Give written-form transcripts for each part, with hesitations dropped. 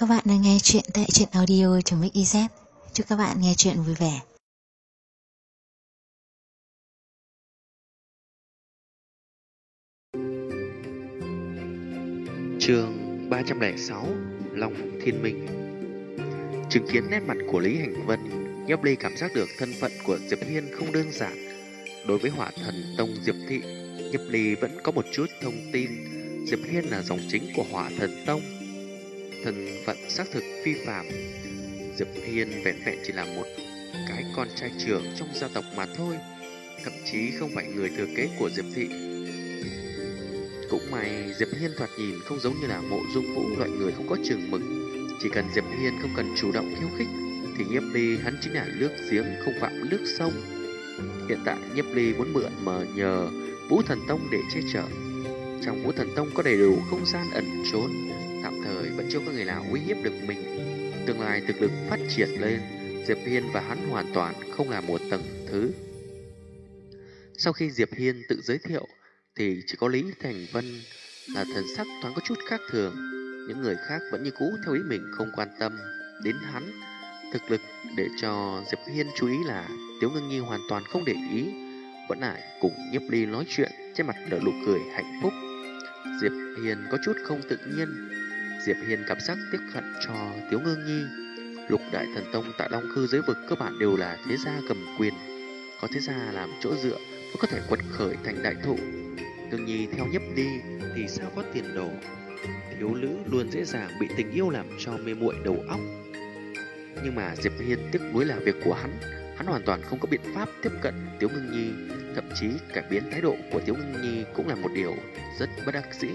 Các bạn đang nghe chuyện tại truyện audio.mix.iz. Chúc các bạn nghe chuyện vui vẻ. Chương 306 Long Thiên Minh. Chứng kiến nét mặt của Lý Hành Vân, Nhiếp Ly cảm giác được thân phận của Diệp Hiên không đơn giản. Đối với Hỏa Thần Tông Diệp Thị, Nhiếp Ly vẫn có một chút thông tin. Diệp Hiên là dòng chính của Hỏa Thần Tông, thân phận xác thực phi phàm. Diệp Hiên vẹn vẹn chỉ là một cái con trai trưởng trong gia tộc mà thôi, thậm chí không phải người thừa kế của Diệp Thị. Cũng may Diệp Hiên thoạt nhìn không giống như là Mộ Dung Vũ loại người không có chừng mực. Chỉ cần Diệp Hiên không cần chủ động khiêu khích thì Nhiếp Ly hắn chính là nước giếng không phạm nước sông. Hiện tại Nhiếp Ly muốn mượn mà nhờ Vũ Thần Tông để che chở. Trong Vũ Thần Tông có đầy đủ không gian ẩn trốn, tạm thời vẫn chưa có người nào uy hiếp được mình. Tương lai thực lực phát triển lên, Diệp Hiên và hắn hoàn toàn không là một tầng thứ. Sau khi Diệp Hiên tự giới thiệu thì chỉ có Lý Thành Vân là thần sắc thoáng có chút khác thường. Những người khác vẫn như cũ theo ý mình, không quan tâm đến hắn. Thực lực để cho Diệp Hiên chú ý là Tiếu Ngưng Nhi hoàn toàn không để ý, vẫn lại cùng Nhiếp Ly nói chuyện, trên mặt nở nụ cười hạnh phúc. Diệp Hiên có chút không tự nhiên. Diệp Hiên cảm giác tiếc hận cho Tiếu Ngưng Nhi. Lục Đại Thần Tông tại Long Khư giới vực cơ bản đều là thế gia cầm quyền, có thế gia làm chỗ dựa mới có thể quật khởi thành đại thụ. Ngưng Nhi theo Nhiếp Ly thì sao có tiền đồ. Thiếu nữ luôn dễ dàng bị tình yêu làm cho mê muội đầu óc. Nhưng mà Diệp Hiên tiếc nuối là việc của hắn hoàn toàn không có biện pháp tiếp cận Tiếu Ngưng Nhi. Thậm chí cải biến thái độ của Tiếu Ngưng Nhi cũng là một điều rất bất đắc dĩ.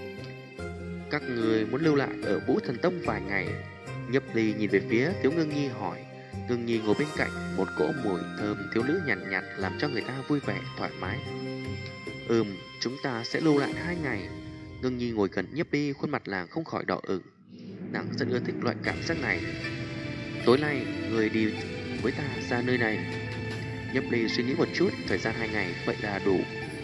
Các người muốn lưu lại ở Vũ Thần Tông vài ngày? Nhiếp Ly nhìn về phía Tiếu Ngưng Nhi hỏi. Ngưng Nhi ngồi bên cạnh, một cỗ mùi thơm thiếu nữ nhàn nhạt làm cho người ta vui vẻ thoải mái. Chúng ta sẽ lưu lại 2 ngày. Ngưng Nhi ngồi gần Nhiếp Ly, khuôn mặt nàng không khỏi đỏ ửng. Nàng rất ưa thích loại cảm giác này. Tối nay người đi với ta ra nơi này. Nhiếp Ly suy nghĩ một chút, thời gian 2 ngày vậy là đủ.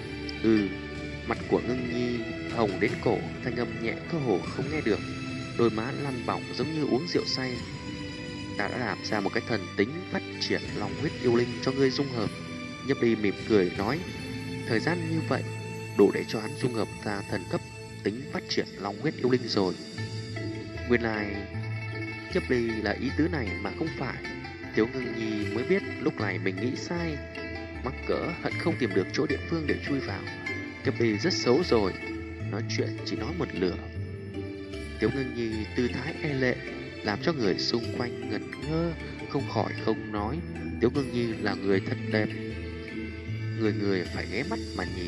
Mặt của Ngưng Nhi hồng đến cổ, thanh âm nhẹ cơ hồ không nghe được, đôi má lăn bỏng giống như uống rượu say. Ta đã làm ra một cái thần tính phát triển long huyết yêu linh cho ngươi dung hợp. Nhiếp Ly mỉm cười nói, thời gian như vậy đủ để cho hắn dung hợp ra thần cấp tính phát triển long huyết yêu linh rồi. Nguyên lai Nhiếp Ly là ý tứ này mà không phải. Tiếu Ngưng Nhi mới biết lúc này mình nghĩ sai, mắc cỡ hận không tìm được chỗ địa phương để chui vào. Nhiếp Ly rất xấu rồi, nói chuyện chỉ nói một lửa. Tiếu Ngưng Nhi tư thái e lệ làm cho người xung quanh ngẩn ngơ, không khỏi không nói. Tiếu Ngưng Nhi là người thật đẹp, người người phải ghé mắt mà nhìn.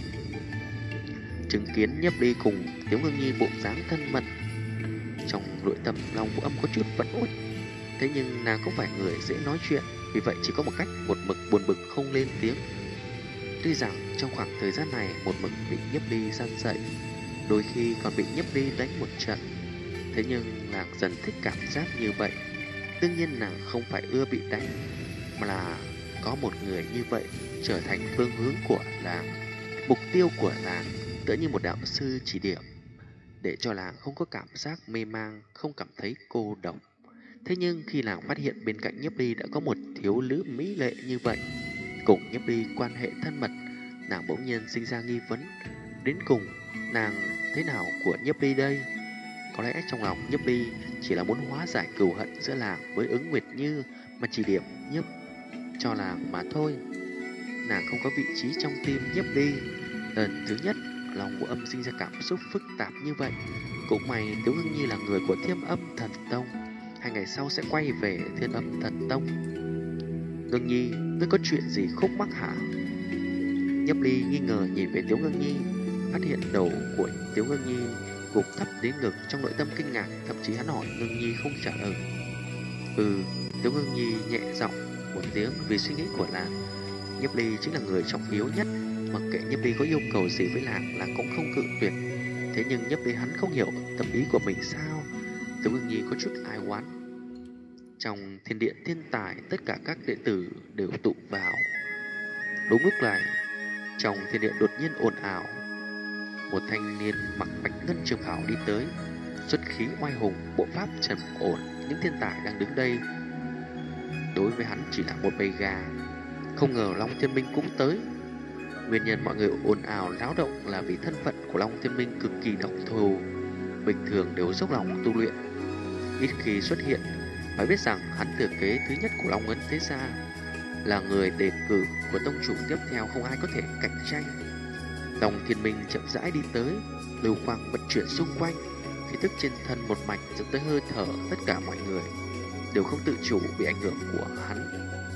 Chứng kiến Nhiếp Ly cùng Tiếu Ngưng Nhi bộ dáng thân mật, trong nội tâm Long Vũ Âm có chút phẫn uất. Thế nhưng nàng không phải người dễ nói chuyện, vì vậy chỉ có một cách, một mực buồn bực không lên tiếng. Tuy rằng trong khoảng thời gian này một mực bị Nhiếp Ly gian dạy, đôi khi còn bị Nhiếp Ly đánh một trận, thế nhưng nàng dần thích cảm giác như vậy. Đương nhiên nàng không phải ưa bị đánh, mà là có một người như vậy trở thành phương hướng của nàng, mục tiêu của nàng, tựa như một đạo sư chỉ điểm, để cho nàng không có cảm giác mê mang, không cảm thấy cô độc. Thế nhưng khi nàng phát hiện bên cạnh Nhiếp Ly đã có một thiếu nữ mỹ lệ như vậy, cùng Nhiếp Ly quan hệ thân mật, nàng bỗng nhiên sinh ra nghi vấn. Đến cùng nàng thế nào của Nhiếp Ly đây? Có lẽ trong lòng Nhiếp Ly chỉ là muốn hóa giải cừu hận giữa nàng với Ứng Nguyệt Như, mà chỉ điểm Nhiếp cho nàng mà thôi. Nàng không có vị trí trong tim Nhiếp Ly. Lần thứ nhất lòng của âm sinh ra cảm xúc phức tạp như vậy. Cũng may Tiếu Ngưng Nhi là người của Thiên Âm Thần Tông, 2 ngày sau sẽ quay về Thiên Âm Thần Tông. Ngưng Nhi, ngươi có chuyện gì khúc mắc hả? Nhiếp Ly nghi ngờ nhìn về Tiếu Ngưng Nhi, phát hiện đầu của Tiếu Ngưng Nhi gục thấp đến ngực, trong nội tâm kinh ngạc, thậm chí hắn hỏi Ngưng Nhi không trả lời. Tiếu Ngưng Nhi nhẹ giọng một tiếng vì suy nghĩ của nàng. Nhiếp Ly chính là người trọng yếu nhất, mặc kệ Nhiếp Ly có yêu cầu gì với nàng cũng không cự tuyệt. Thế nhưng Nhiếp Ly hắn không hiểu tâm ý của mình sao? Tiếu Ngưng Nhi có chút ai oán. Trong thiên điện thiên tài, tất cả các đệ tử đều tụ vào. Đúng lúc này, trong thiên điện đột nhiên ồn ào. Một thanh niên mặc bạch ngân trường bào đi tới. xuất khí oai hùng, bộ pháp trầm ổn. Những thiên tài đang đứng đây đối với hắn chỉ là một bầy gà. Không ngờ Long Thiên Minh cũng tới. Nguyên nhân mọi người ồn ào náo động là vì thân phận của Long Thiên Minh cực kỳ đặc thù, bình thường đều dốc lòng tu luyện, ít khi xuất hiện. Phải biết rằng hắn thừa kế thứ nhất của Long Ấn Thế Gia, là người đề cử của tông chủ tiếp theo, không ai có thể cạnh tranh. Long Thiên Minh chậm rãi đi tới, lưu quang vận chuyển xung quanh, khí tức trên thân một mạch dẫn tới hơi thở tất cả mọi người đều không tự chủ bị ảnh hưởng của hắn.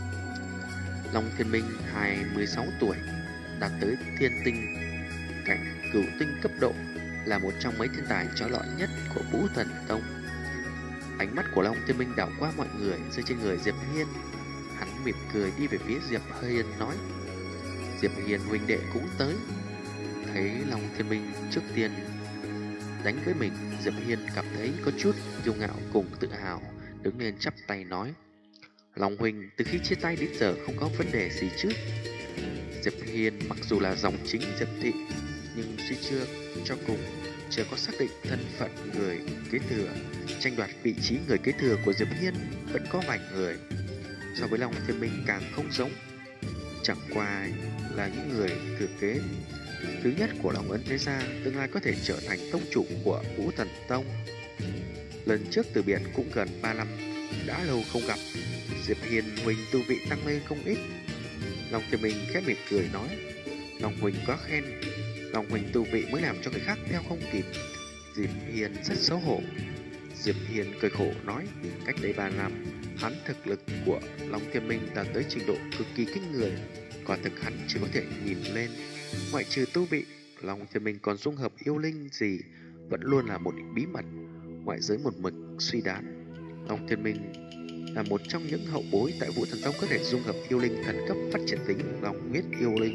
Long Thiên Minh 26 tuổi, đạt tới thiên tinh cảnh cửu tinh cấp độ, là một trong mấy thiên tài chói lọi nhất của Vũ Thần Tông. Ánh mắt của Long Thiên Minh đảo qua mọi người, rơi trên người Diệp Hiên. Hắn mỉm cười đi về phía Diệp Hiên nói: Diệp Hiên huynh đệ cũng tới. Thấy Long Thiên Minh trước tiên đánh với mình, Diệp Hiên cảm thấy có chút kiêu ngạo cùng tự hào, đứng lên chắp tay nói: Long huynh từ khi chia tay đến giờ không có vấn đề gì chứ? Diệp Hiên mặc dù là dòng chính Diệp thị, nhưng suy chưa cho cùng chưa có xác định thân phận người kế thừa. Tranh đoạt vị trí người kế thừa của Diệp Hiên vẫn có vài người, so với Long Thiên Minh càng không giống. Chẳng qua là những người thừa kế thứ nhất của Long Ấn Thế Gia, tương lai có thể trở thành tông chủ của Vũ Thần Tông. Lần trước từ biệt cũng gần 3 năm, đã lâu không gặp. Diệp Hiên huynh tu vị tăng lên không ít. Long Thiên Minh khẽ mỉm cười nói: Long huynh quá khen, Long huynh tu vị mới làm cho người khác theo không kịp. Diệp Hiên rất xấu hổ. Diệp Hiên cười khổ nói: cách đây 3 năm, hắn thực lực của Long Thiên Minh đạt tới trình độ cực kỳ kinh người, quả thực hắn chỉ có thể nhìn lên. Ngoại trừ tu vị, Long Thiên Minh còn dung hợp yêu linh gì vẫn luôn là một bí mật, ngoại giới một mực suy đoán. Long Thiên Minh là một trong những hậu bối tại Vũ Thần Tông có thể dung hợp yêu linh thần cấp, phát triển tính Long huyết yêu linh.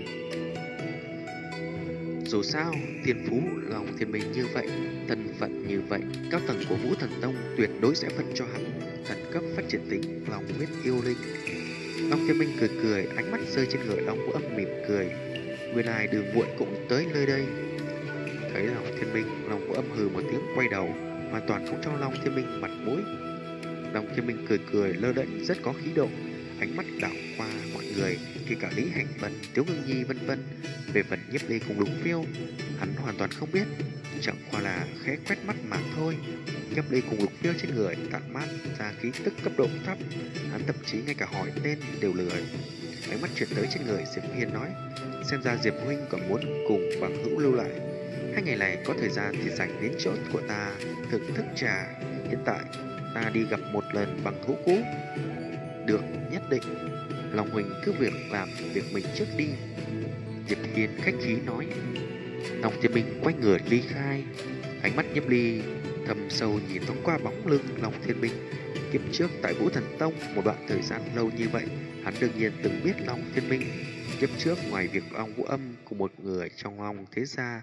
Dù sao, thiên phú Long Thiên Minh như vậy, thân phận như vậy, cao tầng của Vũ Thần Tông tuyệt đối sẽ phân cho hắn thần cấp phát triển tính Long huyết yêu linh. Long Thiên Minh cười cười, ánh mắt rơi trên người Long Vũ Âm mỉm cười. Nguyên lai Đường Muội cũng tới nơi đây. Thấy Long Thiên Minh, Long Vũ Âm hừ một tiếng quay đầu, hoàn toàn không cho Long Thiên Minh mặt mũi. Long Thiên Minh cười cười lơ đễnh rất có khí độ, ánh mắt đảo qua mọi người, kể cả Lý Hành Vân, Tiếu Ngưng Nhi vân vân. Về phần Nhiếp Ly cùng Lục Phiêu, hắn hoàn toàn không biết, chẳng qua là khẽ quét mắt mà thôi. Nhiếp Ly cùng Lục Phiêu trên người tản mát ra khí tức cấp độ thấp, hắn thậm chí ngay cả hỏi tên đều lười. Ánh mắt chuyển tới trên người Diệp Hiên nói: xem ra Diệp huynh còn muốn cùng bằng hữu lưu lại. 2 ngày này có thời gian thì dành đến chỗ của ta thưởng thức trà. Hiện tại ta đi gặp một lần bằng hữu cũ. Được, nhất định. Long huynh cứ việc làm việc mình trước đi. Diệp Hiên khách khí nói. Long Thiên Minh quay người ly khai. Ánh mắt Nhiếp Ly thầm sâu nhìn thoáng qua bóng lưng Long Thiên Minh. Kiếp trước tại Vũ Thần Tông một đoạn thời gian lâu như vậy, hắn đương nhiên từng biết Long Thiên Minh. Kiếp trước ngoài việc Long Vũ Âm cùng một người trong Long Thế Gia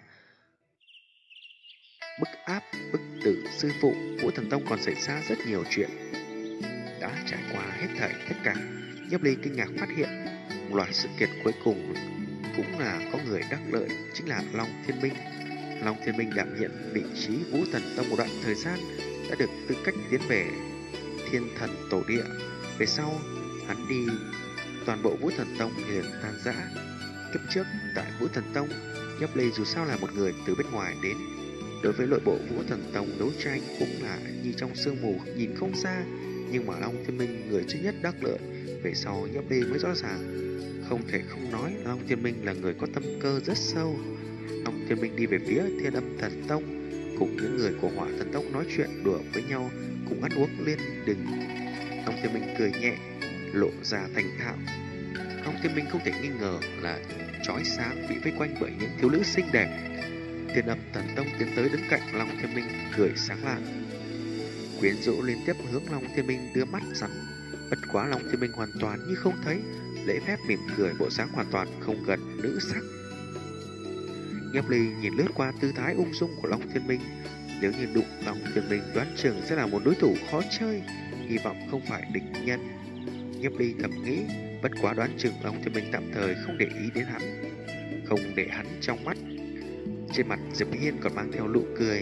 bức áp bức tử sư phụ, Vũ Thần Tông còn xảy ra rất nhiều chuyện. Đã trải qua hết thảy tất cả, Nhiếp Ly kinh ngạc phát hiện một loạt sự kiện cuối cùng cũng là có người đắc lợi, chính là Long Thiên Minh. Long Thiên Minh đảm nhận vị trí Vũ Thần Tông một đoạn thời gian, đã được tư cách tiến về Thiên Thần Tổ Địa. Về sau hắn đi, toàn bộ Vũ Thần Tông liền tan rã. Kiếp trước tại Vũ Thần Tông, Nhiếp Ly dù sao là một người từ bên ngoài đến, đối với nội bộ Vũ Thần Tông đấu tranh cũng là như trong sương mù nhìn không xa. Nhưng mà Long Thiên Minh người duy nhất đắc lợi, về sau Nhiếp Ly mới rõ ràng. Không thể không nói Long Thiên Minh là người có tâm cơ rất sâu. Long Thiên Minh đi về phía Thiên Âm Thần Tông, cùng những người của Hỏa Thần Tông nói chuyện đùa với nhau, cùng ăn uống liên đình. Long Thiên Minh cười nhẹ, lộ ra thành thạo. Long Thiên Minh không thể nghi ngờ là chói sáng bị vây quanh bởi những thiếu nữ xinh đẹp. Thiên Âm Thần Tông tiến tới đứng cạnh Long Thiên Minh, cười sáng lạng, quyến rũ liên tiếp hướng Long Thiên Minh đưa mắt rắn. Bất quá Long Thiên Minh hoàn toàn như không thấy, lễ phép mỉm cười, bộ dáng hoàn toàn không gần nữ sắc. Nhiếp Ly nhìn lướt qua tư thái ung dung của Long Thiên Minh, nếu như đụng Long Thiên Minh đoán chừng sẽ là một đối thủ khó chơi, hy vọng không phải địch nhân. Nhiếp Ly thầm nghĩ, bất quá đoán chừng Long Thiên Minh tạm thời không để ý đến hắn, không để hắn trong mắt. Trên mặt Diệp Hiên còn mang theo nụ cười.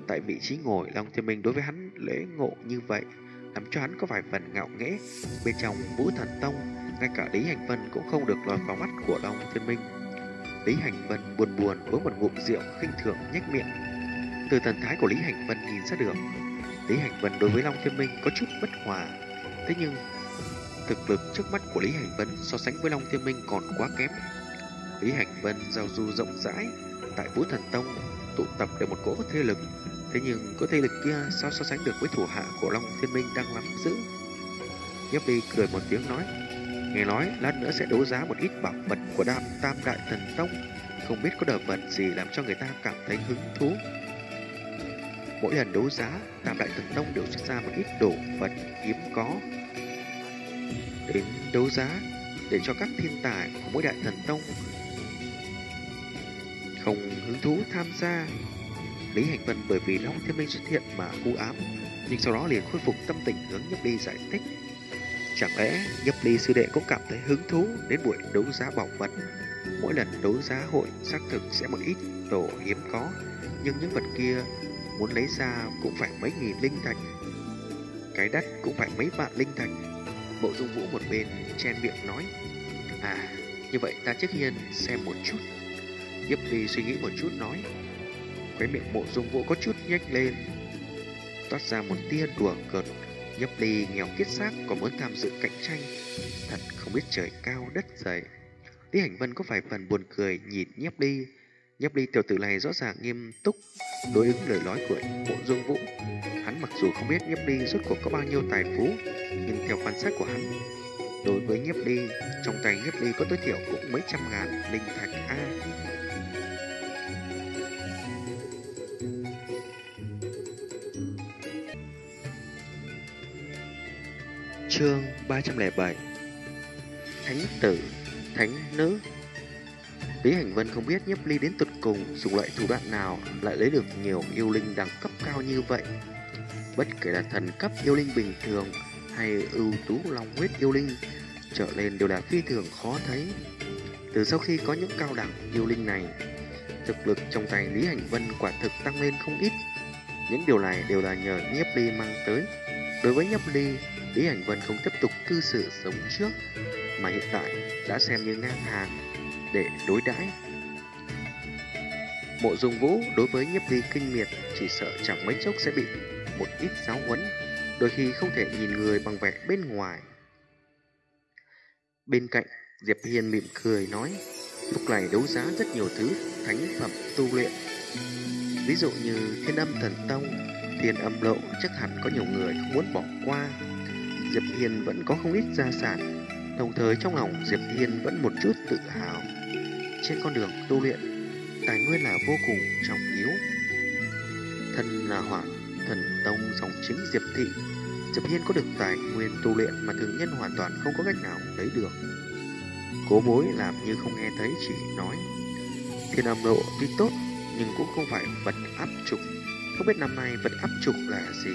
tại vị trí ngồi, Long Thiên Minh đối với hắn lễ ngộ như vậy, làm cho hắn có vài phần ngạo nghễ. Bên trong Vũ Thần Tông, ngay cả Lý Hành Vân cũng không được lọt vào mắt của Long Thiên Minh. Lý Hành Vân buồn buồn uống một ngụm rượu, khinh thường nhếch miệng. Từ thần thái của Lý Hành Vân nhìn ra được, Lý Hành Vân đối với Long Thiên Minh có chút bất hòa. Thế nhưng thực lực trước mắt của Lý Hành Vân so sánh với Long Thiên Minh còn quá kém. Lý Hành Vân giao du rộng rãi tại Vũ Thần Tông, tụ tập được một cỗ thế lực. Thế nhưng cỗ thế lực kia sao so sánh được với thủ hạ của Long Thiên Minh đang nắm giữ? Nhiếp Ly cười một tiếng nói, nghe nói lát nữa sẽ đấu giá một ít bảo vật của Tam Đại Thần Tông, không biết có đồ vật gì làm cho người ta cảm thấy hứng thú. Mỗi lần đấu giá, Tam Đại Thần Tông đều xuất ra một ít đồ vật hiếm có đến đấu giá để cho các thiên tài của mỗi Đại Thần Tông không hứng thú tham gia. Lý Hành Vân bởi vì Long Thiên Minh xuất hiện mà u ám, nhưng sau đó liền khôi phục tâm tình hướng Nhiếp Ly giải thích. Chẳng lẽ Nhiếp Ly sư đệ cũng cảm thấy hứng thú đến buổi đấu giá bảo vật? Mỗi lần đấu giá hội xác thực sẽ một ít đồ hiếm có, nhưng những vật kia muốn lấy ra cũng phải mấy nghìn linh thạch, cái đắt cũng phải mấy vạn linh thạch. Mộ Dung Vũ một bên chen miệng nói, à, như vậy ta trước tiên xem một chút. Nhiếp Ly suy nghĩ một chút nói, khóe miệng Mộ Dung Vũ có chút nhếch lên, toát ra một tia đùa cợt. Nhiếp Ly nghèo kiết xác còn muốn tham dự cạnh tranh, thật không biết trời cao đất dày. Lý Hành Vân có vài phần buồn cười nhìn Nhiếp Ly. Nhiếp Ly tiểu tử này rõ ràng nghiêm túc đối ứng lời nói của Mộ Dung Vũ. Hắn mặc dù không biết Nhiếp Ly rốt cuộc có bao nhiêu tài phú, nhưng theo quan sát của hắn, đối với Nhiếp Ly, trong tay Nhiếp Ly có tối thiểu cũng mấy trăm ngàn linh thạch a. Chương 307 Thánh tử, thánh nữ. Lý Hành Vân không biết Nhiếp Ly đến tột cùng dùng loại thủ đoạn nào lại lấy được nhiều yêu linh đẳng cấp cao như vậy. Bất kể là thần cấp yêu linh bình thường hay ưu tú long huyết yêu linh trở lên đều là phi thường khó thấy. Từ sau khi có những cao đẳng yêu linh này, thực lực trong tay Lý Hành Vân quả thực tăng lên không ít. Những điều này đều là nhờ Nhiếp Ly mang tới. Đối với Nhiếp Ly, Lý Hành Vân không tiếp tục cư xử giống trước, mà hiện tại đã xem như ngang hàng để đối đãi. Mộ Dung Vũ đối với Nhiếp Ly kinh miệt, chỉ sợ chẳng mấy chốc sẽ bị một ít giáo huấn, đôi khi không thể nhìn người bằng vẻ bên ngoài. Bên cạnh, Diệp Hiên mỉm cười nói, lúc này đấu giá rất nhiều thứ thánh phẩm tu luyện, ví dụ như Thiên Âm Thần Tông, Thiên Âm Lộ, chắc hẳn có nhiều người không muốn bỏ qua. Diệp Hiên vẫn có không ít gia sản, đồng thời trong lòng Diệp Hiên vẫn một chút tự hào. Trên con đường tu luyện, tài nguyên là vô cùng trọng yếu. Thân là Hỏa Thần Tông dòng chính Diệp Thị, Diệp Hiên có được tài nguyên tu luyện mà thường nhân hoàn toàn không có cách nào lấy được. Cố Bối làm như không nghe thấy, chỉ nói, Thiên Âm Lộ tuy tốt nhưng cũng không phải vật áp trục, không biết năm nay vật áp trục là gì.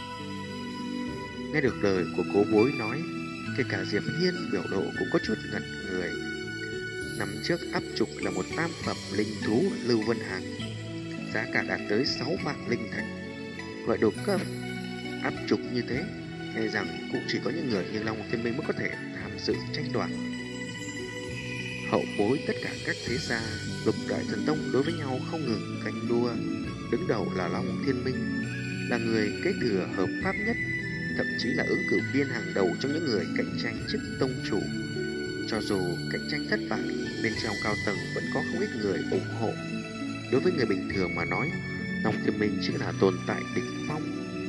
Nghe được lời của Cố Bối nói, kể cả Diệp Hiên biểu lộ cũng có chút ngẩn người. Năm trước áp trục là một tam phẩm linh thú Lưu Vân Hạc, giá cả đạt tới 6 vạn linh thạch. Loại đồ cấp áp trục như thế, e rằng cũng chỉ có những người như Long Thiên Minh mới có thể tham dự tranh đoạt. Hậu bối tất cả các thế gia, Lục Đại Thần Tông đối với nhau không ngừng canh đua. Đứng đầu là Long Thiên Minh, là người kế thừa hợp pháp nhất, thậm chí là ứng cử viên hàng đầu trong những người cạnh tranh chức tông chủ. Cho dù cạnh tranh thất bại, bên trong cao tầng vẫn có không ít người ủng hộ. Đối với người bình thường mà nói, Long Thiên Minh chính là tồn tại đỉnh phong.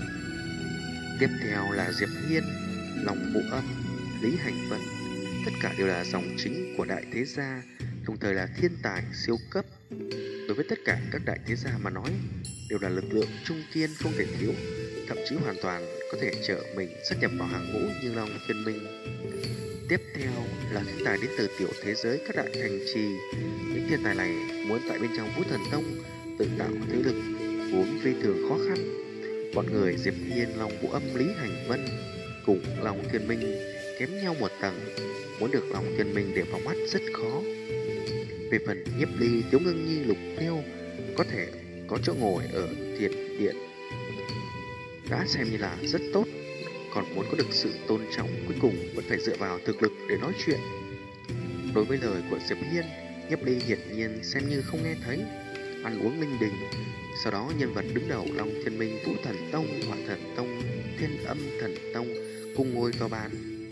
Tiếp theo là Diệp Hiên, Long Vũ Âm, Lý Hành Vân, tất cả đều là dòng chính của đại thế gia, đồng thời là thiên tài siêu cấp. Đối với tất cả các đại thế gia mà nói, đều là lực lượng trung kiên không thể thiếu, thậm chí hoàn toàn có thể trợ mình sát nhập vào hàng ngũ như Long Thiên Minh. Tiếp theo là thiên tài đến từ tiểu thế giới các đại thành trì. Những thiên tài này muốn tại bên trong Vũ Thần Tông tự tạo thế lực vốn phi thường khó khăn. Bọn người Diệp Hiên, Long Vũ Âm, Lý Hành Vân cùng Long Thiên Minh kém nhau một tầng, muốn được Long Thiên Minh để vào mắt rất khó. Về phần Nhiếp Ly, Tiếu Ngưng Nhi, Lục Tiêu có thể có chỗ ngồi ở thiền điện đã xem như là rất tốt, còn muốn có được sự tôn trọng cuối cùng vẫn phải dựa vào thực lực để nói chuyện. Đối với lời của Diệp Hiên, Nhiếp Ly hiển nhiên xem như không nghe thấy, ăn uống linh đình. Sau đó nhân vật đứng đầu Long Thiên Minh, Vũ Thần Tông, Hỏa Thần Tông, Thiên Âm Thần Tông cùng ngồi vào bàn.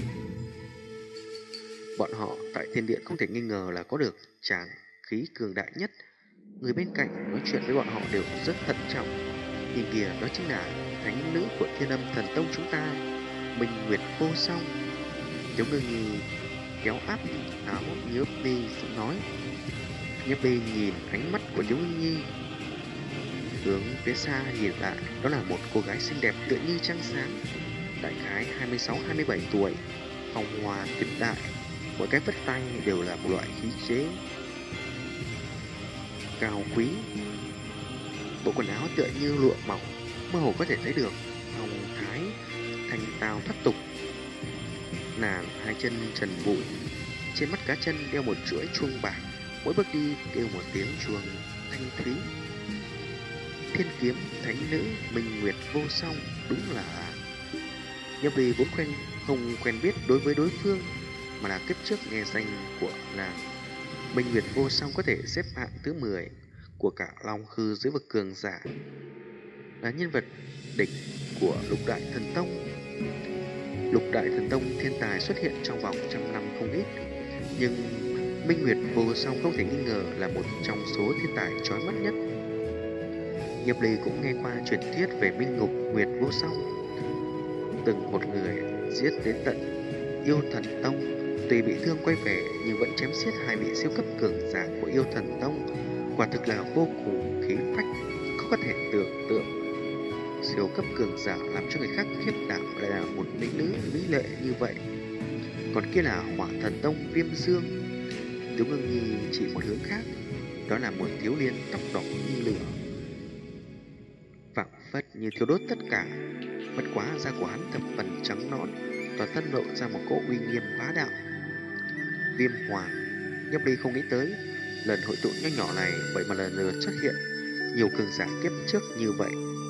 Bọn họ tại thiên điện không thể nghi ngờ là có được tràng khí cường đại nhất. Người bên cạnh nói chuyện với bọn họ đều rất thận trọng. Nhìn kìa, đó chính là thánh nữ của Thiên Âm Thần Tông chúng ta, Minh Nguyệt Vô Song. Giống như kéo áp áo Nhiếp Ly giọng nói. Nhiếp Ly nhìn ánh mắt của Tiếu Ngưng Nhi hướng phía xa nhìn lại, đó là một cô gái xinh đẹp tựa như trăng sáng, đại khái 26-27 tuổi, phong hoa tuyệt đại, mỗi cái vất tay đều là một loại khí chế cao quý. Bộ quần áo tựa như lụa mỏng, mơ hồ có thể thấy được phong thái thanh tao thoát tục. Nàng hai chân trần bụi, trên mắt cá chân đeo một chuỗi chuông bạc, mỗi bước đi kêu một tiếng chuông thanh thúy. Thiên kiếm thánh nữ Minh Nguyệt Vô Song, đúng là Nhiếp Ly vốn không quen biết đối với đối phương, mà là kiếp trước nghe danh của nàng. Minh Nguyệt Vô Song có thể xếp hạng thứ 10 của cả Long Khư dưới vực cường giả, là nhân vật đỉnh của Lục Đại Thần Tông. Lục Đại Thần Tông thiên tài xuất hiện trong vòng trăm năm không ít, nhưng Minh Nguyệt Vô Song không thể nghi ngờ là một trong số thiên tài chói mắt nhất. Nhiếp Ly cũng nghe qua truyền thuyết về Minh Ngục Nguyệt Vô Song, từng một người giết đến tận Yêu Thần Tông, tuy bị thương quay về nhưng vẫn chém giết hai vị siêu cấp cường giả của Yêu Thần Tông, quả thực là vô cùng khí phách, khó có thể tưởng tượng. Siêu cấp cường giả làm cho người khác khiếp đảm lại là một mỹ nữ mỹ lệ như vậy. Còn kia là Hỏa Thần Tông Viêm Dương. Tiếu Ngưng Nhi chỉ một hướng khác, đó là một thiếu niên tóc đỏ như lửa, phảng phất như thiêu đốt tất cả. Bất quá da của hắn thập phần trắng nõn, toàn thân lộ ra một cỗ uy nghiêm bá đạo. Viêm Hoàng. Nhiếp Ly không nghĩ tới lần hội tụ nho nhỏ này vậy mà lần lượt xuất hiện nhiều cường giả kiếp trước như vậy.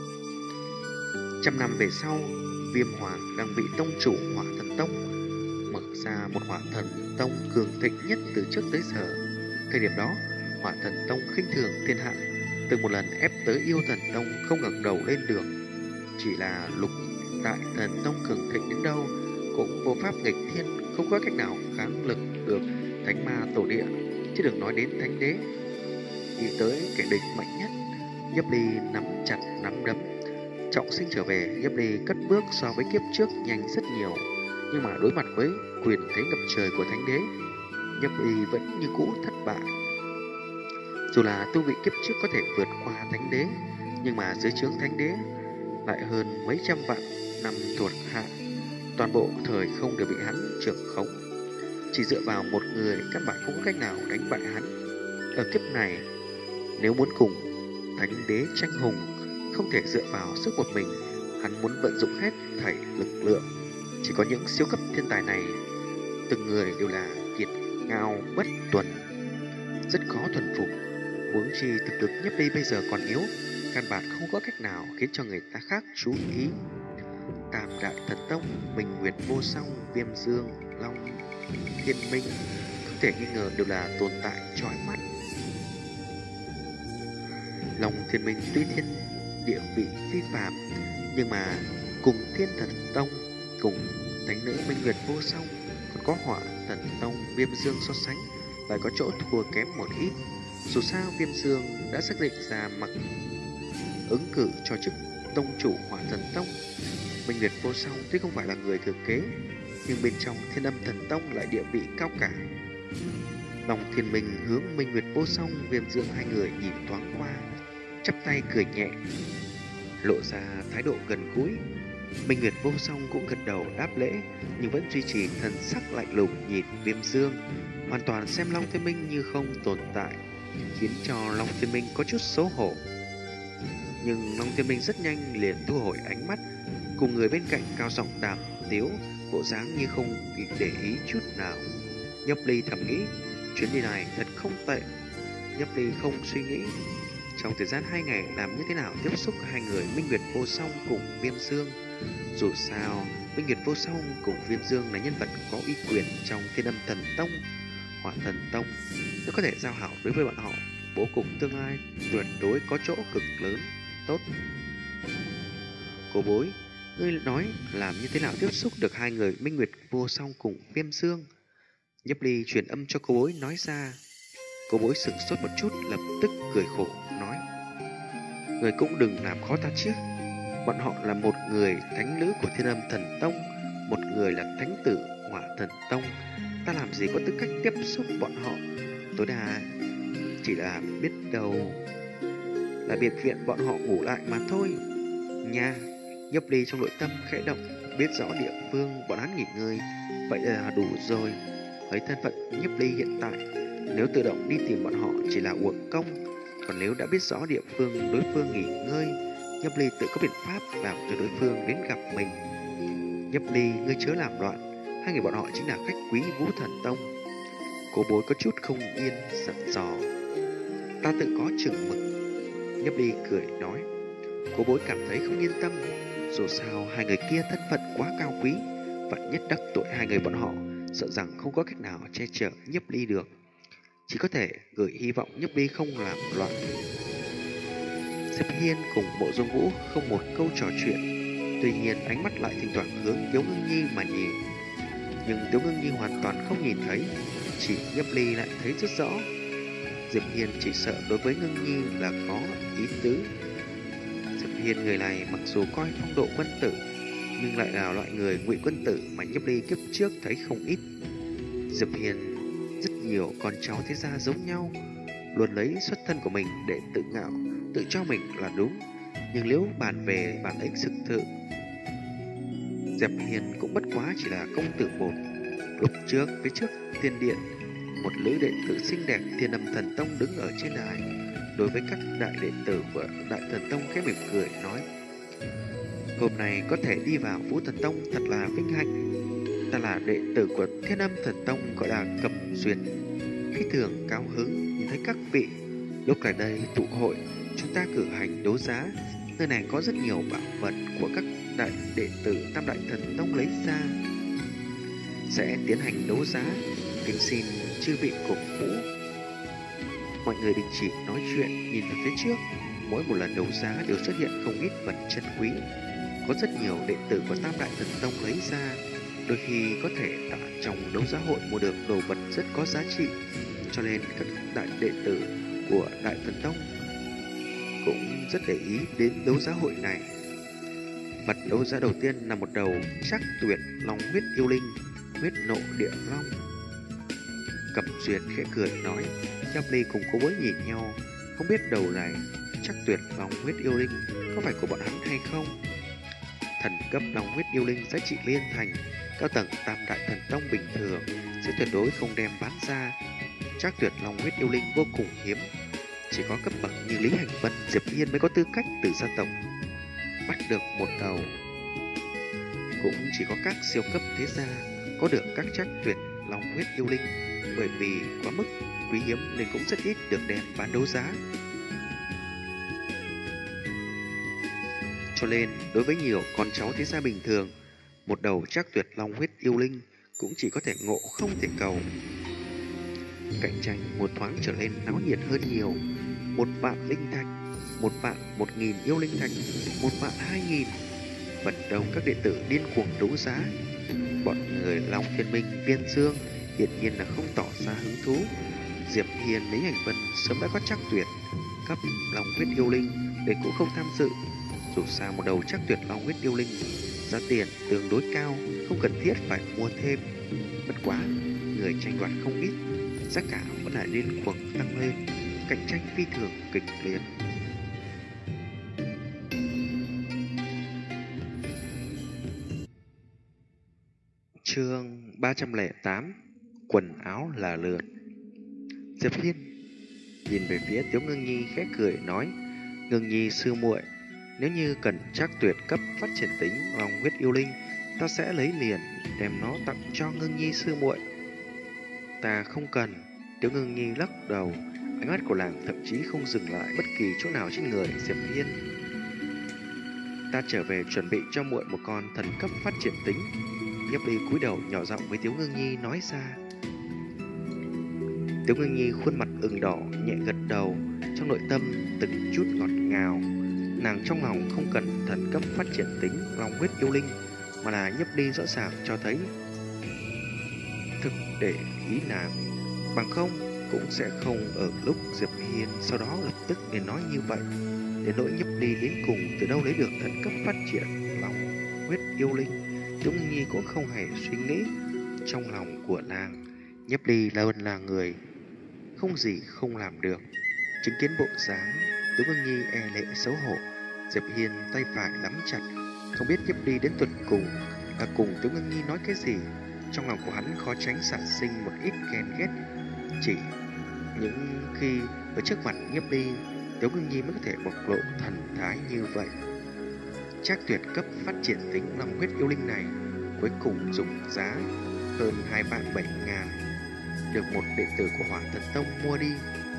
Trăm năm về sau, Viêm Hoàng đang bị tông chủ Hỏa Thần Tông mở ra một Hỏa Thần Tông cường thịnh nhất từ trước tới giờ. Thời điểm đó, Hỏa Thần Tông khinh thường thiên hạ, từng một lần ép tới Yêu Thần Tông không ngẩng đầu lên được. Chỉ là Lục Đại Thần Tông cường thịnh đến đâu cũng vô pháp nghịch thiên, không có cách nào kháng lực được Thánh Ma Tổ Địa, chứ đừng nói đến Thánh Đế. Nghĩ tới kẻ địch mạnh nhất, Nhiếp Ly nắm chặt nắm đấm. Trọng sinh trở về, Nhiếp Ly cất bước so với kiếp trước nhanh rất nhiều, nhưng mà đối mặt với quyền thế ngập trời của Thánh Đế, Nhiếp Ly vẫn như cũ thất bại. Dù là tu vị kiếp trước có thể vượt qua Thánh Đế, nhưng mà dưới trướng Thánh Đế lại hơn mấy trăm vạn năm thuộc hạ, toàn bộ thời không đều bị hắn trưởng khống. Chỉ dựa vào một người căn bản không có cách nào đánh bại hắn. Ở kiếp này, nếu muốn cùng Thánh Đế tranh hùng, không thể dựa vào sức một mình, hắn muốn vận dụng hết thảy lực lượng. Chỉ có những siêu cấp thiên tài này, từng người đều là kiệt ngao bất tuần, rất khó thuần phục. Huống chi thực lực Nhiếp Ly bây giờ còn yếu, căn bản không có cách nào khiến cho người ta khác chú ý. Tam Đại Thần Tông, Minh Nguyệt Vô Song, Viêm Dương, Long Thiên Minh, không thể nghi ngờ đều là tồn tại chói mắt. Long Thiên Minh tuy thiên địa vị phi phàm, nhưng mà cùng Thiên Thần Tông, cùng Thánh nữ Minh Nguyệt Vô Song, còn có Hỏa Thần Tông Viêm Dương so sánh lại có chỗ thua kém một ít. Dù sao Viêm Dương đã xác định ra mặc ứng cử cho chức tông chủ Hỏa Thần Tông. Minh Nguyệt Vô Song tuy không phải là người thừa kế, nhưng bên trong Thiên Âm Thần Tông lại địa vị cao cả. Long Thiên Minh hướng Minh Nguyệt Vô Song, Viêm Dương hai người nhìn thoáng qua, chắp tay cười nhẹ, lộ ra thái độ gần gũi. Minh Nguyệt Vô Song cũng gật đầu đáp lễ, nhưng vẫn duy trì thần sắc lạnh lùng nhìn Viêm Dương, hoàn toàn xem Long Thiên Minh như không tồn tại, khiến cho Long Thiên Minh có chút xấu hổ. Nhưng Long Thiên Minh rất nhanh liền thu hồi ánh mắt, cùng người bên cạnh cao giọng đàm tiếu, bộ dáng như không để ý chút nào. Nhiếp Ly thầm nghĩ, chuyến đi này thật không tệ. Nhiếp Ly không suy nghĩ, trong thời gian 2 ngày làm như thế nào tiếp xúc hai người Minh Nguyệt Vô Song cùng Viêm Dương. Dù sao, Minh Nguyệt Vô Song cùng Viêm Dương là nhân vật có uy quyền trong Thiên Âm Thần Tông, Hỏa Thần Tông. Nếu có thể giao hảo đối với bọn họ, bố cục tương lai tuyệt đối có chỗ cực lớn. Tốt. Cô bối, ngươi nói làm như thế nào tiếp xúc được hai người Minh Nguyệt Vô Song cùng Viêm Dương? Nhấp Ly truyền âm cho cô bối nói ra. Cô bối sửng sốt một chút, lập tức cười khổ nói: người cũng đừng làm khó ta chứ. Bọn họ là một người thánh nữ của Thiên Âm Thần Tông, một người là thánh tử Hỏa Thần Tông. Ta làm gì có tư cách tiếp xúc bọn họ? Tối đa chỉ là biết đâu là biệt viện bọn họ ngủ lại mà thôi. Nha. Nhấp Ly trong nội tâm khẽ động, biết rõ địa phương bọn hắn nghỉ ngơi, vậy là đủ rồi. Với thân phận Nhấp Ly hiện tại, nếu tự động đi tìm bọn họ chỉ là uổng công. Còn nếu đã biết rõ địa phương đối phương nghỉ ngơi, Nhấp Ly tự có biện pháp làm cho đối phương đến gặp mình. Nhấp Ly, ngươi chớ làm loạn, hai người bọn họ chính là khách quý Vũ Thần Tông. Cô bối có chút không yên, giận dò. Ta tự có chừng mực. Nhấp Ly cười nói. Cô bối cảm thấy không yên tâm. Dù sao hai người kia thân phận quá cao quý, vạn nhất đắc tội hai người bọn họ, sợ rằng không có cách nào che chở Nhấp Ly được. Chỉ có thể gửi hy vọng Nhấp Ly không làm loạn. Diệp Hiên cùng Mộ Dung Vũ không một câu trò chuyện, tuy nhiên ánh mắt lại thỉnh thoảng hướng Tiếu Ngưng Nhi mà nhìn. Nhưng Tiếu Ngưng Nhi hoàn toàn không nhìn thấy, chỉ Nhấp Ly lại thấy rất rõ. Diệp Hiên chỉ sợ đối với Ngưng Nhi là có ý tứ. Diệp Hiên người này mặc dù coi phong độ quân tử, nhưng lại là loại người ngụy quân tử mà Nhấp Ly kiếp trước thấy không ít. Diệp Hiên rất nhiều con cháu thế gia giống nhau, luôn lấy xuất thân của mình để tự ngạo, tự cho mình là đúng. Nhưng nếu bàn về bản lĩnh thực sự, Diệp Hiên cũng bất quá chỉ là công tử bột. Lúc trước, phía trước tiên điện, một nữ đệ tử xinh đẹp Thiên Âm Thần Tông đứng ở trên đài, đối với các đại đệ tử của Đại Thần Tông khẽ mỉm cười nói: hôm nay có thể đi vào Vũ Thần Tông thật là vinh hạnh. Ta là đệ tử của Thiên Âm Thần Tông, gọi là Cẩm Duyệt. Phi thường cao hứng nhìn thấy các vị. Lúc này đây tụ hội, chúng ta cử hành đấu giá. Nơi này có rất nhiều bảo vật của các đại đệ tử Tam Đại Thần Tông lấy ra, sẽ tiến hành đấu giá. Kính xin chư vị cổ vũ. Mọi người đình chỉ nói chuyện, nhìn về phía trước. Mỗi một lần đấu giá đều xuất hiện không ít vật chân quý. Có rất nhiều đệ tử của Tam Đại Thần Tông lấy ra. Đôi khi có thể tại trong đấu giá hội mua được đồ vật rất có giá trị, cho nên các đại đệ tử của Đại Thần Tông cũng rất để ý đến đấu giá hội này. Vật đấu giá đầu tiên là một đầu Trác Tuyệt Long huyết yêu linh, huyết nộ địa long. Cẩm Duyệt khẽ cười nói. Nhấp Ly cùng cô bối nhìn nhau, không biết đầu này Trác Tuyệt Long huyết yêu linh có phải của bọn hắn hay không. Thần cấp Long huyết yêu linh giá trị liên thành, cao tầng Tam Đại Thần Tông bình thường sẽ tuyệt đối không đem bán ra. Trác Tuyệt Long huyết yêu linh vô cùng hiếm, chỉ có cấp bậc như Lý Hành Vân, Diệp Hiên mới có tư cách từ gia tộc bắt được một đầu. Cũng chỉ có các siêu cấp thế gia có được các Trác Tuyệt Long huyết yêu linh, bởi vì quá mức quý hiếm nên cũng rất ít được đem bán đấu giá. Cho nên đối với nhiều con cháu thế gia bình thường, một đầu Trác Tuyệt Long huyết yêu linh cũng chỉ có thể ngộ không thể cầu. Cạnh tranh một thoáng trở nên náo nhiệt hơn nhiều. 1.000 linh thạch, 1.000 yêu linh thạch, 1.200.000. Phần đông các đệ tử điên cuồng đấu giá. Bọn người Long Thiên Minh, Viên Dương hiển nhiên là không tỏ ra hứng thú. Diệp Hiên, Lý Hành Vân sớm đã có Trác Tuyệt cấp Long huyết yêu linh để cũng không tham dự. Dù sao một đầu Trác Tuyệt Long huyết yêu linh giá tiền tương đối cao, không cần thiết phải mua thêm. Bất quá người tranh đoạt không ít, giá cả vẫn là điên cuồng tăng lên, cạnh tranh phi thường kịch liệt. Chương 308: Quần áo là lượt. Diệp Hiên nhìn về phía Tiếu Ngưng Nhi khẽ cười nói: Ngưng Nhi sư muội, nếu như cần Trác Tuyệt cấp phát triển tính Long huyết yêu linh, ta sẽ lấy liền đem nó tặng cho Ngưng Nhi sư muội. Ta không cần. Tiếu Ngưng Nhi lắc đầu, Ánh mắt của nàng thậm chí không dừng lại bất kỳ chỗ nào trên người Diệp Hiên. Ta trở về chuẩn bị cho muội một con thần cấp phát triển tính. Nhiếp Ly cúi đầu nhỏ giọng với Tiếu Ngưng Nhi nói ra. Tiếu Ngưng Nhi khuôn mặt ửng đỏ, nhẹ gật đầu, trong nội tâm từng chút ngọt ngào. Nàng trong lòng không cần thần cấp phát triển tính long huyết yêu linh, mà là Nhiếp Ly rõ ràng cho thấy thực để ý nàng, bằng không cũng sẽ không ở lúc Diệp Hiên sau đó lập tức đến nói như vậy. Đến nỗi Nhiếp Ly đến cùng từ đâu lấy được thần cấp phát triển long huyết yêu linh, Tiếu Ngưng Nhi cũng không hề suy nghĩ. Trong lòng của nàng, Nhiếp Ly là người không gì không làm được. Chứng kiến bộ dáng Tiếu Ngưng Nhi e lệ xấu hổ, Diệp Hiên tay phải nắm chặt, không biết Nhiếp Ly đến tuần cùng là cùng Tiếu Ngưng Nhi nói cái gì. Trong lòng của hắn khó tránh sản sinh một ít ghen ghét. Chỉ những khi ở trước mặt Nhiếp Ly, Tiếu Ngưng Nhi mới có thể bộc lộ thần thái như vậy. Trác Tuyệt cấp phát triển tính long huyết yêu linh này cuối cùng dùng giá hơn 2.700.000 được một đệ tử của Hỏa Thần Tông mua đi.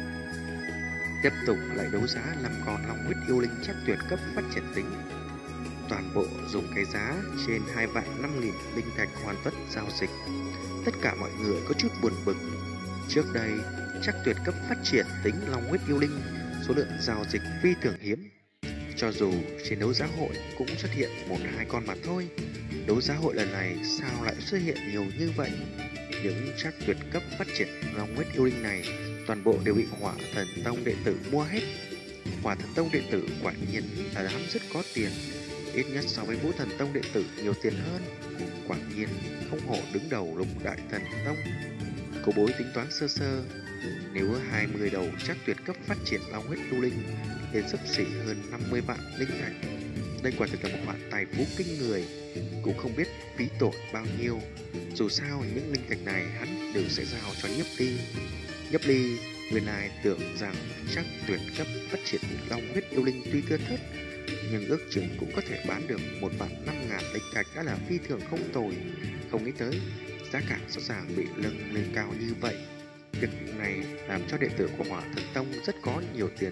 Tiếp tục lại đấu giá 5 con long huyết yêu linh Trác Tuyệt cấp phát triển tính. Toàn bộ dùng cái giá trên 2.500.000 linh thạch hoàn tất giao dịch. Tất cả mọi người có chút buồn bực. Trước đây, Trác Tuyệt cấp phát triển tính long huyết yêu linh số lượng giao dịch phi thường hiếm. Cho dù trên đấu giá hội cũng xuất hiện 1-2 con mà thôi, đấu giá hội lần này sao lại xuất hiện nhiều như vậy? Những Trác Tuyệt cấp phát triển long huyết yêu linh này toàn bộ đều bị Hỏa Thần Tông đệ tử mua hết. Hỏa Thần Tông đệ tử quả nhiên là đám rất có tiền, ít nhất so với Vũ Thần Tông đệ tử nhiều tiền hơn. Quả nhiên không hổ đứng đầu Lục Đại Thần Tông. Cô Bối tính toán sơ sơ, nếu 20 đầu Trác Tuyệt cấp phát triển long huyết yêu linh đến xấp xỉ hơn 50 vạn linh thạch. Đây quả thực là một khoản tài phú kinh người, cũng không biết phí tổn bao nhiêu. Dù sao những linh thạch này hắn đều sẽ giao cho Nhiếp Ly. Nhiếp Ly nguyên lai tưởng rằng Trác Tuyệt cấp phát triển long huyết yêu linh tuy thưa thớt, nhưng ước chừng cũng có thể bán được 1.500.000 linh thạch đã là phi thường không tồi. Không nghĩ tới giá cả rõ ràng bị nâng lên cao như vậy. Việc này làm cho đệ tử của Hỏa Thần Tông rất có nhiều tiền,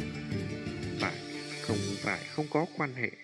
phải không có quan hệ.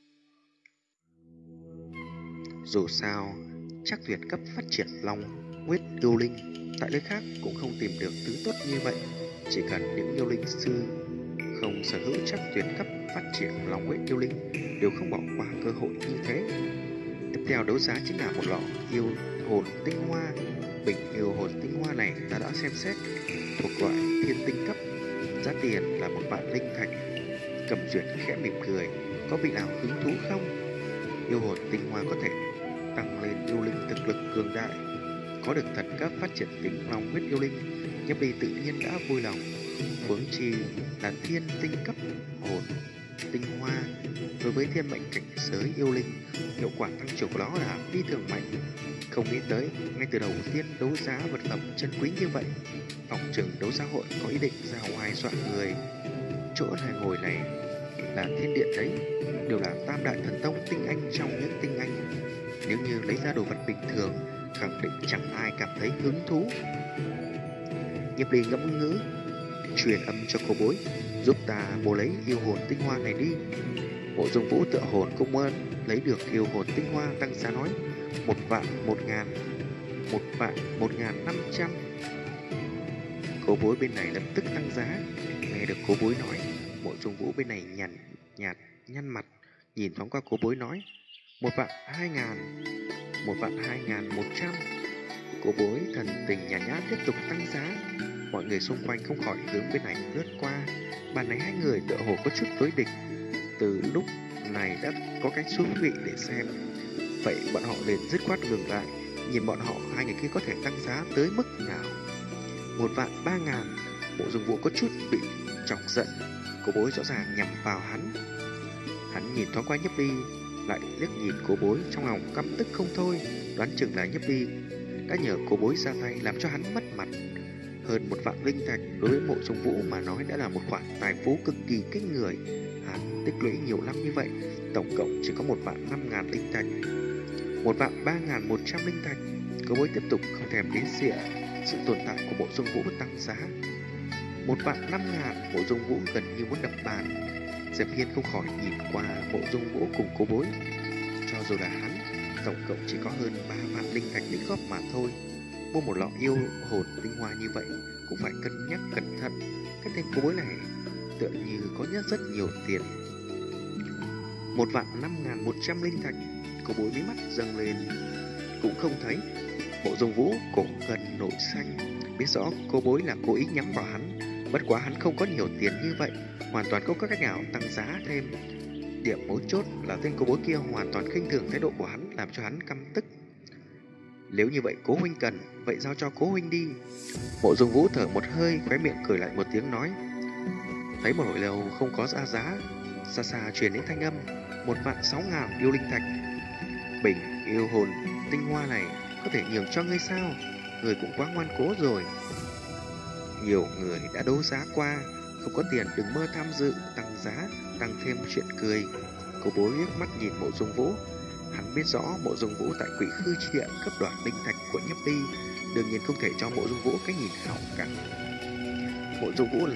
Dù sao, Trác Tuyệt cấp phát triển long huyết yêu linh tại nơi khác cũng không tìm được thứ tốt như vậy. Chỉ cần những yêu linh sư không sở hữu Trác Tuyệt cấp phát triển long huyết yêu linh đều không bỏ qua cơ hội như thế. Tiếp theo đấu giá chính là một lọ yêu hồn tinh hoa. Bình yêu hồn tinh hoa này ta đã xem xét, thuộc loại thiên tinh cấp, giá tiền là 1.000 linh thạch. Cầm Duyệt khẽ mỉm cười, có vị nào hứng thú không? Yêu hồn tinh hoa có thể tăng lên yêu linh thực lực cường đại, có được thần cấp phát triển tính long huyết yêu linh, Nhiếp Ly tự nhiên đã vui lòng. Huống chi là thiên tinh cấp hồn tinh hoa, đối với thiên mệnh cảnh giới yêu linh, hiệu quả tăng trưởng của nó là phi thường mạnh. Không nghĩ tới ngay từ đầu tiên đấu giá vật phẩm chân quý như vậy, phòng trường đấu giá hội có ý định ra ngoài dọa người. Chỗ này ngồi này là thiên điện đấy, đều là tam đại thần tông tinh anh trong những tinh anh. Nếu như lấy ra đồ vật bình thường, khẳng định chẳng ai cảm thấy hứng thú. Nhiếp Ly ngẫm ngữ, truyền âm cho cô Bối, giúp ta mua lấy yêu hồn tinh hoa này đi. Mộ Dung Vũ tựa hồn cũng muốn lấy được yêu hồn tinh hoa, tăng giá nói 1.100.000. Cô Bối bên này lập tức tăng giá. Nghe được cô Bối nói, Mộ Dung Vũ bên này nhăn mặt, nhìn thoáng qua cô Bối nói 1.200.100. Cô Bối thần tình nhàn nhã tiếp tục tăng giá. Mọi người xung quanh không khỏi hướng bên này lướt qua. Bàn này hai người tựa hồ có chút đối địch. Từ lúc này đã có cái thú vị để xem. Vậy bọn họ liền dứt khoát ngừng lại, nhìn bọn họ hai người kia có thể tăng giá tới mức nào. 1.300.000. Mộ Dung Vũ có chút bị chọc giận. Cô Bối rõ ràng nhằm vào hắn. Hắn nhìn thoáng qua Nhiếp Ly, lại liếc nhìn cô Bối, trong lòng căm tức không thôi. Đoán chừng là Nhiếp Ly đã nhờ cô Bối ra tay làm cho hắn mất mặt. Hơn 1.000.000 linh thạch đối với Mộ Dung Vũ mà nói đã là một khoản tài phú cực kỳ kinh người. Hắn tích lũy nhiều năm như vậy, tổng cộng chỉ có 1.500.000 linh thạch. 1.3.100 linh thạch. Cô Bối tiếp tục không thèm đến xỉa sự tồn tại của Mộ Dung Vũ tăng giá. 1.500.000. Mộ Dung Vũ gần như muốn đập bàn. Diệp Hiên không khỏi nhìn qua Mộ Dung Vũ cùng Cố Bối. Cho dù là hắn, tổng cộng chỉ có hơn 3 vạn linh thạch tích góp mà thôi. Mua một lọ yêu hồn tinh hoa như vậy cũng phải cân nhắc cẩn thận. Cái tên Cố Bối này tựa như có rất nhiều tiền. 1.5.100 linh thạch. Cố Bối mí mắt dâng lên cũng không thấy. Mộ Dung Vũ cổ gần nổi xanh, biết rõ Cố Bối là cố ý nhắm vào hắn. Bất quá hắn không có nhiều tiền như vậy, hoàn toàn không có cách nào tăng giá thêm. Điểm mấu chốt là tên Cố Bối kia hoàn toàn khinh thường thái độ của hắn, làm cho hắn căm tức. Nếu như vậy Cố huynh cần, vậy giao cho Cố huynh đi. Mộ Dung Vũ thở một hơi, khóe miệng cười lại một tiếng nói. Thấy một hồi lâu không có ra giá, xa xa truyền đến thanh âm 1.600.000 yêu linh thạch. Bình yêu hồn tinh hoa này có thể nhường cho ngươi sao? Người cũng quá ngoan cố rồi. Nhiều người đã đấu giá qua, không có tiền đừng mơ tham dự tăng giá, tăng thêm chuyện cười. Cố Bối liếc mắt nhìn Mộ Dung Vũ. Hắn biết rõ Mộ Dung Vũ tại Quỷ Khư chi địa cấp đoạt linh thạch của Nhiếp Ly, đương nhiên không thể cho Mộ Dung Vũ cái nhìn hảo cả. Mộ Dung Vũ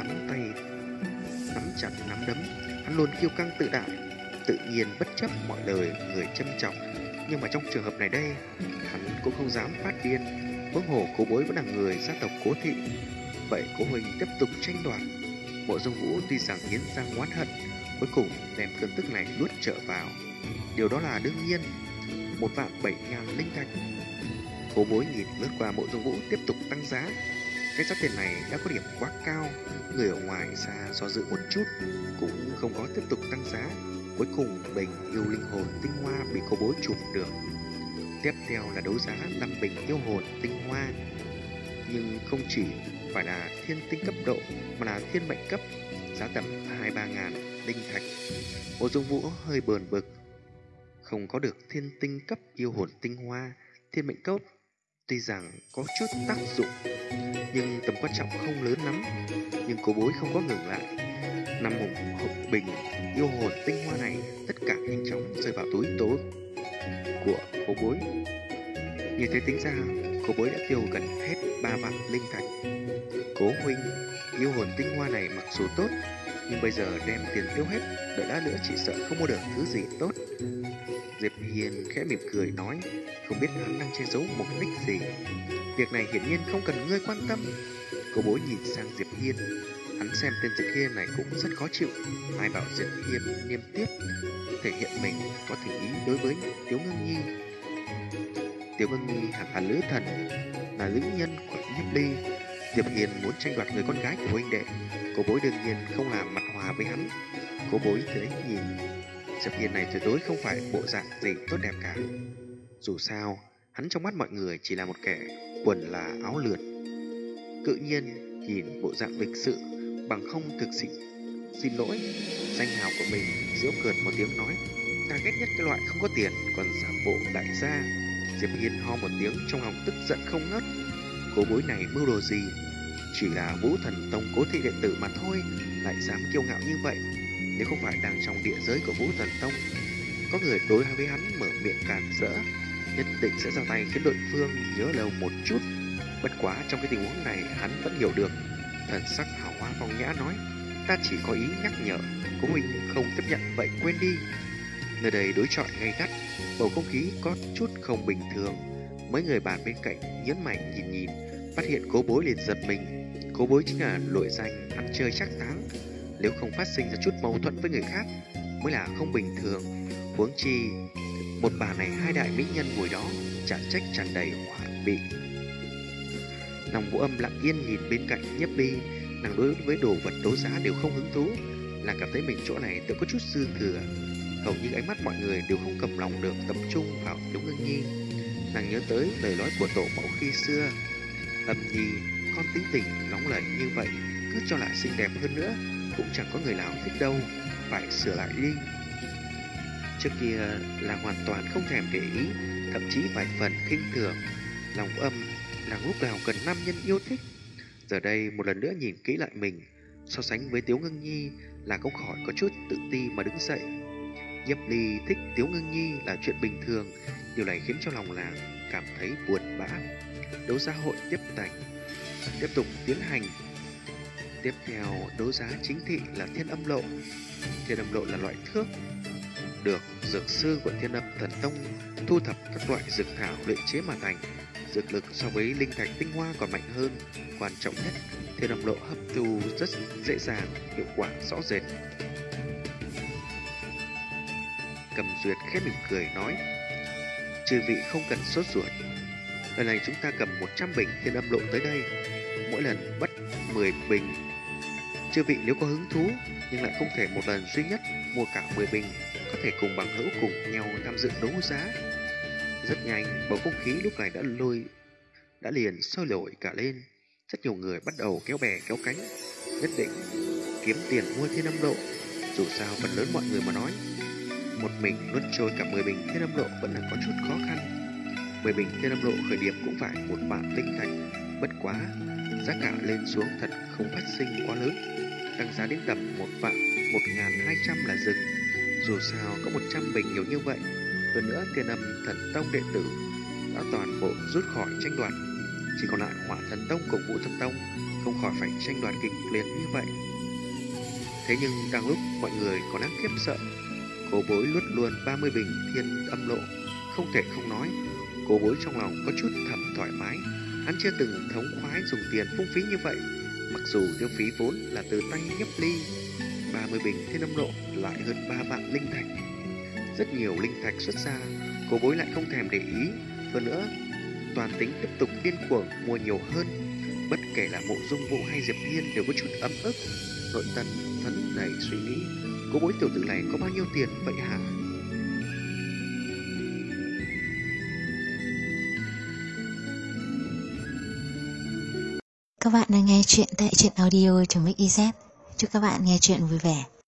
nắm chặt nắm đấm, hắn luôn kiêu căng tự đại, tự nhiên bất chấp mọi lời người châm chọc. Nhưng mà trong trường hợp này đây, hắn cũng không dám phát điên. Huống hồ Cố Bối vẫn là người gia tộc Cố thị. Vậy Cố huynh tiếp tục tranh đoạt. Mộ Dung Vũ tuy rằng nghiến răng oán hận, cuối cùng đem cơn tức này nuốt trở vào. Điều đó là đương nhiên. 1.700.000 linh thạch. Cố Bối nhìn lướt qua Mộ Dung Vũ tiếp tục tăng giá. Cái giá tiền này đã có điểm quá cao. Người ở ngoài xa do dự một chút cũng không có tiếp tục tăng giá. Cuối cùng bình yêu linh hồn tinh hoa bị Cố Bối chụp được. Tiếp theo là đấu giá 5 bình yêu hồn tinh hoa, nhưng không chỉ phải là thiên tinh cấp độ mà là thiên mệnh cấp, giá tầm 2-3 ngàn linh thạch. Mộ Dung Vũ hơi bờn bực, không có được thiên tinh cấp yêu hồn tinh hoa. Thiên mệnh cấp tuy rằng có chút tác dụng nhưng tầm quan trọng không lớn lắm. Nhưng Cố Bối không có ngừng lại. 5 hộp bình yêu hồn tinh hoa này tất cả nhanh chóng rơi vào túi tố của Cố Bối. Như thế tính ra, Cố Bối đã tiêu gần hết 3 vạn linh thạch. Cố huynh, yêu hồn tinh hoa này mặc dù tốt, nhưng bây giờ đem tiền tiêu hết, đợi lát nữa chỉ sợ không mua được thứ gì tốt. Diệp Hiên khẽ mỉm cười nói, không biết hắn đang che giấu mục đích gì. Việc này hiển nhiên không cần ngươi quan tâm. Cố Bối nhìn sang Diệp Hiên, hắn xem tên Diệp Hiên này cũng rất khó chịu. Ai bảo Diệp Hiên niêm tiếp thể hiện mình có tình ý đối với Tiếu Ngưng Nhi. Tiếu Ngưng Nhi hẳn là lữ thần, là nữ nhân của Nhiếp Ly. Diệp Hiên muốn tranh đoạt người con gái của huynh đệ. Cố Bối đương nhiên không làm mặt hòa với hắn. Cố Bối thấy nhìn Diệp Hiên này tuyệt đối không phải bộ dạng gì tốt đẹp cả. Dù sao, hắn trong mắt mọi người chỉ là một kẻ quần là áo lượt. Tự nhiên nhìn bộ dạng lịch sự, bằng không thực sự xin lỗi danh hào của mình. Giễu cợt một tiếng nói, ta ghét nhất cái loại không có tiền còn giả bộ đại gia. Diệp Hiên ho một tiếng, trong lòng tức giận không ngớt. Cố Bối này mưu đồ gì? Chỉ là Vũ Thần Tông Cố thị đệ tử mà thôi, lại dám kiêu ngạo như vậy. Nếu không phải đang trong địa giới của Vũ Thần Tông, có người đối với hắn mở miệng càn rỡ, nhất định sẽ ra tay khiến đối phương nhớ lâu một chút. Bất quá trong cái tình huống này hắn vẫn hiểu được. Thần sắc hào hoa phong nhã nói, ta chỉ có ý nhắc nhở, Cố huynh không tiếp nhận vậy quên đi. Nơi đây đối chọi gay gắt, bầu không khí có chút không bình thường. Mấy người bàn bên cạnh nhớn mày nhìn, phát hiện Cố Bối liền giật mình. Cố Bối chính là nổi danh ăn chơi trác táng, nếu không phát sinh ra chút mâu thuẫn với người khác mới là không bình thường. Huống chi một bà này hai đại mỹ nhân ngồi đó, chả trách tràn đầy hỏa bị. Lòng Vũ Âm lặng yên nhìn bên cạnh Nhiếp Ly, nàng đối với đồ vật đấu giá đều không hứng thú, là cảm thấy mình chỗ này tự có chút dư thừa. Hầu như ánh mắt mọi người đều không cầm lòng được tập trung vào Tiếu Ngưng Nhi. Nàng nhớ tới lời nói của tổ mẫu khi xưa, Âm Nhi, con tính tình nóng nảy như vậy, cứ cho lại xinh đẹp hơn nữa cũng chẳng có người nào thích đâu, phải sửa lại đi. Trước kia là hoàn toàn không thèm để ý, thậm chí vài phần khinh thường. Lòng Âm là lúc nào cần nam nhân yêu thích. Giờ đây một lần nữa nhìn kỹ lại mình, so sánh với Tiếu Ngưng Nhi là không khỏi có chút tự ti mà đứng dậy. Nhiếp Ly thích Tiếu Ngưng Nhi là chuyện bình thường, điều này khiến cho lòng nàng cảm thấy buồn bã. Đấu giá hội tiếp tục tiến hành. Tiếp theo đấu giá chính thị là Thiên Âm Lộ. Thiên Âm Lộ là loại thước được dược sư của Thiên Âm Thần Tông thu thập các loại dược thảo luyện chế mà thành. Dược lực so với linh thạch tinh hoa còn mạnh hơn. Quan trọng nhất, Thiên Âm Lộ hấp thu rất dễ dàng, hiệu quả rõ rệt. Cầm Duyệt khẽ mỉm cười nói: chư vị không cần sốt ruột. Lần này chúng ta cầm 100 bình Thiên Âm Lộ tới đây, mỗi lần bắt 10 bình. Chư vị nếu có hứng thú nhưng lại không thể một lần duy nhất mua cả 10 bình, có thể cùng bằng hữu cùng nhau tham dự đấu giá. Rất nhanh, bầu không khí lúc này đã liền sôi nổi cả lên. Rất nhiều người bắt đầu kéo bè kéo cánh, nhất định kiếm tiền mua Thiên Âm Lộ. Dù sao phần lớn mọi người mà nói, một mình nuốt trôi cả 10 bình Thiên Âm Lộ vẫn là có chút khó khăn. 10 bình Thiên Âm Lộ khởi điểm cũng phải 1 vạn tinh thạch, bất quá giá cả lên xuống thật không phát sinh quá lớn, tăng giá đến tầm 1.200 là dừng. Dù sao có 100 bình nhiều như vậy, hơn nữa Thiên Âm Thần Tông đệ tử đã toàn bộ rút khỏi tranh đoạt, chỉ còn lại Hỏa Thần Tông cùng Vũ Thần Tông không khỏi phải tranh đoạt kịch liệt như vậy. Thế nhưng đang lúc mọi người còn đang khiếp sợ, Cố Bối luốt luôn 30 bình Thiên Âm Lộ. Không thể không nói, Cố Bối trong lòng có chút thầm thoải mái. Hắn chưa từng thống khoái dùng tiền phung phí như vậy. Mặc dù tiêu phí vốn là từ tay Nhiếp Ly, 30 bình Thiên Âm Lộ lại hơn 3 vạn linh thạch. Rất nhiều linh thạch xuất ra, Cố Bối lại không thèm để ý. Hơn nữa, toàn tính tiếp tục điên cuồng mua nhiều hơn. Bất kể là Mộ Dung Vũ hay Diệp Hiên đều có chút ấm ức. Nội tâm phấn đầy suy nghĩ, Cố Bối tiểu tử này có bao nhiêu tiền vậy hả? Các bạn đang nghe chuyện tại truyện audio.mix.iz. Chúc các bạn nghe chuyện vui vẻ.